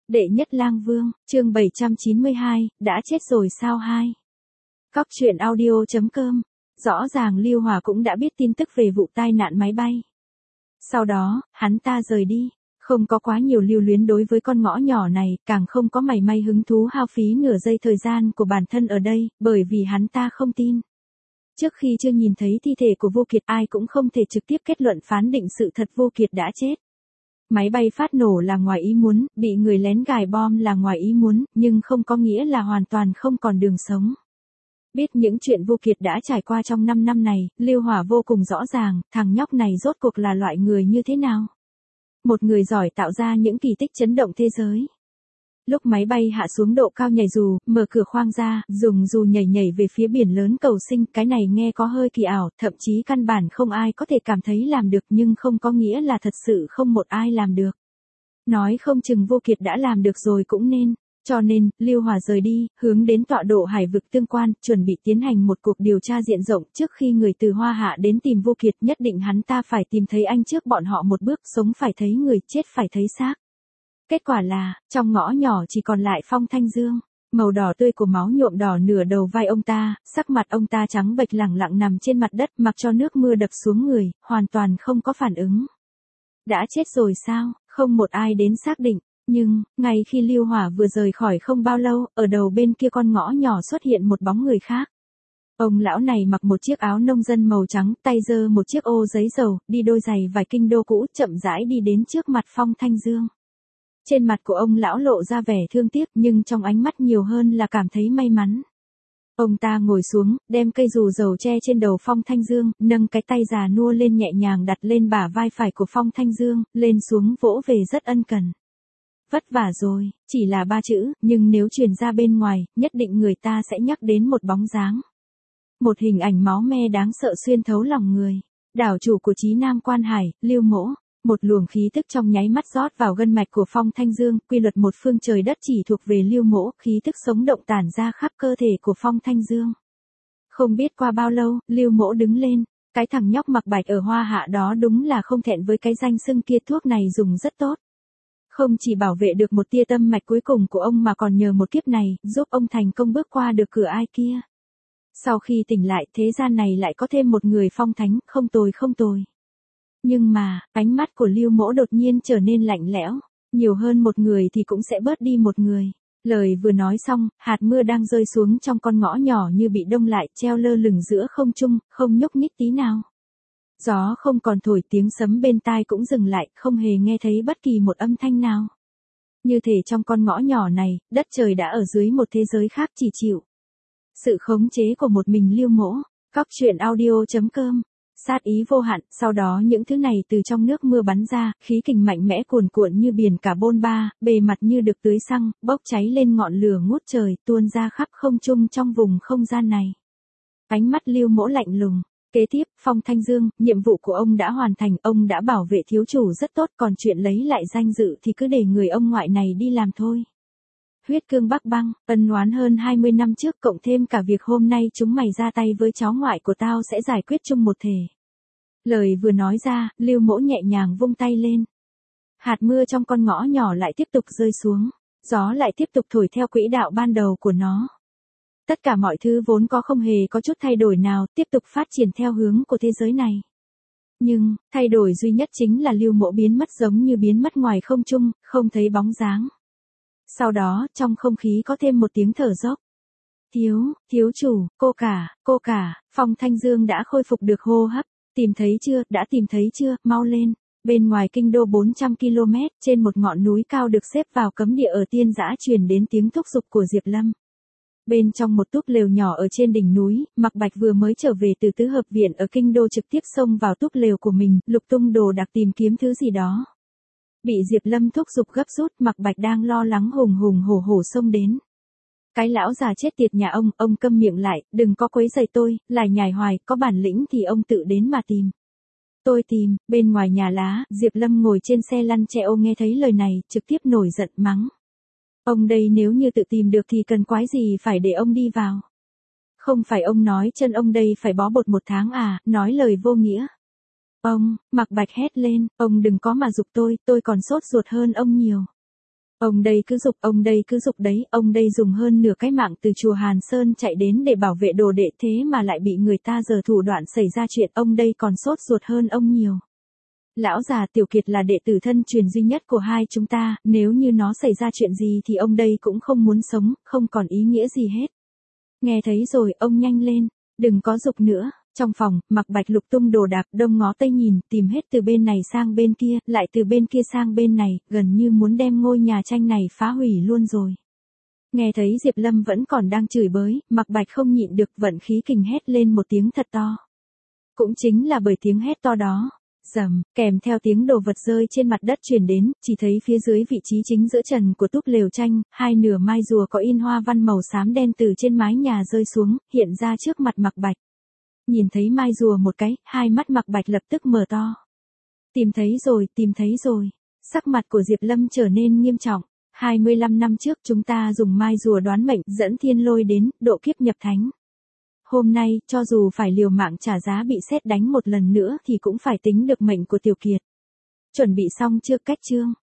Đệ nhất lang vương, chương 792, đã chết rồi sao hai. Cóc truyện audio.com. Rõ ràng Lưu Hòa cũng đã biết tin tức về vụ tai nạn máy bay. Sau đó, hắn ta rời đi, không có quá nhiều lưu luyến đối với con ngõ nhỏ này, càng không có mảy may hứng thú hao phí nửa giây thời gian của bản thân ở đây, bởi vì hắn ta không tin. Trước khi chưa nhìn thấy thi thể của Vô Kiệt, ai cũng không thể trực tiếp kết luận phán định sự thật Vô Kiệt đã chết. Máy bay phát nổ là ngoài ý muốn, bị người lén gài bom là ngoài ý muốn, nhưng không có nghĩa là hoàn toàn không còn đường sống. Biết những chuyện Vô Kiệt đã trải qua trong 5 năm này, Lưu Hòa vô cùng rõ ràng, thằng nhóc này rốt cuộc là loại người như thế nào. Một người giỏi tạo ra những kỳ tích chấn động thế giới. Lúc máy bay hạ xuống độ cao nhảy dù, mở cửa khoang ra, dùng dù nhảy về phía biển lớn cầu sinh, cái này nghe có hơi kỳ ảo, thậm chí căn bản không ai có thể cảm thấy làm được, nhưng không có nghĩa là thật sự không một ai làm được. Nói không chừng Vô Kiệt đã làm được rồi cũng nên. Cho nên, Lưu Hòa rời đi, hướng đến tọa độ hải vực tương quan, chuẩn bị tiến hành một cuộc điều tra diện rộng. Trước khi người từ Hoa Hạ đến tìm Vô Kiệt, nhất định hắn ta phải tìm thấy anh trước bọn họ một bước, sống phải thấy người, chết phải thấy xác. Kết quả là, trong ngõ nhỏ chỉ còn lại Phong Thanh Dương. Màu đỏ tươi của máu nhuộm đỏ nửa đầu vai ông ta, sắc mặt ông ta trắng bệch lẳng lặng nằm trên mặt đất, mặc cho nước mưa đập xuống người, hoàn toàn không có phản ứng. Đã chết rồi sao? Không một ai đến xác định. Nhưng, ngay khi Lưu Hòa vừa rời khỏi không bao lâu, ở đầu bên kia con ngõ nhỏ xuất hiện một bóng người khác. Ông lão này mặc một chiếc áo nông dân màu trắng, tay giơ một chiếc ô giấy dầu, đi đôi giày vải kinh đô cũ, chậm rãi đi đến trước mặt Phong Thanh Dương. Trên mặt của ông lão lộ ra vẻ thương tiếc, nhưng trong ánh mắt nhiều hơn là cảm thấy may mắn. Ông ta ngồi xuống, đem cây dù dầu che trên đầu Phong Thanh Dương, nâng cái tay già nua lên nhẹ nhàng đặt lên bả vai phải của Phong Thanh Dương, lên xuống vỗ về rất ân cần. Vất vả rồi, chỉ là 3 chữ, nhưng nếu truyền ra bên ngoài, nhất định người ta sẽ nhắc đến một bóng dáng. Một hình ảnh máu me đáng sợ xuyên thấu lòng người. Đảo chủ của Chí Nam Quan Hải, Lưu Mỗ. Một luồng khí tức trong nháy mắt rót vào gân mạch của Phong Thanh Dương, quy luật một phương trời đất chỉ thuộc về Lưu Mỗ, khí tức sống động tản ra khắp cơ thể của Phong Thanh Dương. Không biết qua bao lâu, Lưu Mỗ đứng lên, cái thằng nhóc mặc bạch ở Hoa Hạ đó đúng là không thẹn với cái danh xưng kia, thuốc này dùng rất tốt. Không chỉ bảo vệ được một tia tâm mạch cuối cùng của ông mà còn nhờ một kiếp này, giúp ông thành công bước qua được cửa ai kia. Sau khi tỉnh lại, thế gian này lại có thêm một người phong thánh, không tồi không tồi. Nhưng mà, ánh mắt của Lưu Mỗ đột nhiên trở nên lạnh lẽo, nhiều hơn một người thì cũng sẽ bớt đi một người. Lời vừa nói xong, hạt mưa đang rơi xuống trong con ngõ nhỏ như bị đông lại, treo lơ lửng giữa không trung, không nhúc nhích tí nào. Gió không còn thổi, tiếng sấm bên tai cũng dừng lại, không hề nghe thấy bất kỳ một âm thanh nào. Như thể trong con ngõ nhỏ này, đất trời đã ở dưới một thế giới khác chỉ chịu sự khống chế của một mình Lưu Mỗ. Cóc truyện audio.com. Sát ý vô hạn, sau đó những thứ này từ trong nước mưa bắn ra, khí kình mạnh mẽ cuồn cuộn như biển carbon ba, bề mặt như được tưới xăng, bốc cháy lên ngọn lửa ngút trời, tuôn ra khắp không trung trong vùng không gian này. Ánh mắt Lưu Mỗ lạnh lùng. Kế tiếp, Phong Thanh Dương, nhiệm vụ của ông đã hoàn thành, ông đã bảo vệ thiếu chủ rất tốt, còn chuyện lấy lại danh dự thì cứ để người ông ngoại này đi làm thôi. Huyết cương Bắc Băng, ân oán hơn 20 năm trước, cộng thêm cả việc hôm nay chúng mày ra tay với cháu ngoại của tao sẽ giải quyết chung một thể. Lời vừa nói ra, Lưu Mỗ nhẹ nhàng vung tay lên. Hạt mưa trong con ngõ nhỏ lại tiếp tục rơi xuống, gió lại tiếp tục thổi theo quỹ đạo ban đầu của nó. Tất cả mọi thứ vốn có không hề có chút thay đổi nào, tiếp tục phát triển theo hướng của thế giới này. Nhưng, thay đổi duy nhất chính là Lưu Mỗ biến mất giống như biến mất ngoài không trung, không thấy bóng dáng. Sau đó, trong không khí có thêm một tiếng thở dốc. Thiếu chủ, cô cả, Phong Thanh Dương đã khôi phục được hô hấp. Tìm thấy chưa, đã tìm thấy chưa, mau lên. Bên ngoài kinh đô 400 km, trên một ngọn núi cao được xếp vào cấm địa ở Tiên Dã truyền đến tiếng thúc giục của Diệp Lâm. Bên trong một túp lều nhỏ ở trên đỉnh núi, Mạc Bạch vừa mới trở về từ tứ hợp viện ở kinh đô, trực tiếp xông vào túp lều của mình, lục tung đồ đạc tìm kiếm thứ gì đó. Bị Diệp Lâm thúc giục gấp rút, Mạc Bạch đang lo lắng hùng hùng hổ hổ xông đến. Cái lão già chết tiệt nhà ông câm miệng lại, đừng có quấy rầy tôi, lại nhải hoài, có bản lĩnh thì ông tự đến mà tìm. Tôi tìm, bên ngoài nhà lá, Diệp Lâm ngồi trên xe lăn treo nghe thấy lời này, trực tiếp nổi giận mắng. Ông đây nếu như tự tìm được thì cần quái gì phải để ông đi vào. Không phải ông nói chân ông đây phải bó bột 1 tháng à, nói lời vô nghĩa. Ông, Mạc Bạch hét lên, ông đừng có mà giục tôi còn sốt ruột hơn ông nhiều. Ông đây cứ dục đấy, ông đây dùng hơn nửa cái mạng từ chùa Hàn Sơn chạy đến để bảo vệ đồ đệ thế mà lại bị người ta giở thủ đoạn xảy ra chuyện, ông đây còn sốt ruột hơn ông nhiều. Lão già Tiểu Kiệt là đệ tử thân truyền duy nhất của hai chúng ta, nếu như nó xảy ra chuyện gì thì ông đây cũng không muốn sống, không còn ý nghĩa gì hết. Nghe thấy rồi, ông nhanh lên, đừng có dục nữa. Trong phòng, Mạc Bạch lục tung đồ đạc, đông ngó tây nhìn, tìm hết từ bên này sang bên kia, lại từ bên kia sang bên này, gần như muốn đem ngôi nhà tranh này phá hủy luôn rồi. Nghe thấy Diệp Lâm vẫn còn đang chửi bới, Mạc Bạch không nhịn được, vận khí kình hét lên một tiếng thật to. Cũng chính là bởi tiếng hét to đó, rầm, kèm theo tiếng đồ vật rơi trên mặt đất truyền đến, chỉ thấy phía dưới vị trí chính giữa trần của túp lều tranh, hai nửa mai rùa có in hoa văn màu xám đen từ trên mái nhà rơi xuống, hiện ra trước mặt Mạc Bạch. Nhìn thấy mai rùa một cái, hai mắt Mạc Bạch lập tức mở to. Tìm thấy rồi. Sắc mặt của Diệp Lâm trở nên nghiêm trọng. 25 năm trước chúng ta dùng mai rùa đoán mệnh dẫn thiên lôi đến, độ kiếp nhập thánh. Hôm nay, cho dù phải liều mạng trả giá bị sét đánh một lần nữa thì cũng phải tính được mệnh của Tiểu Kiệt. Chuẩn bị xong chưa? Cách chương.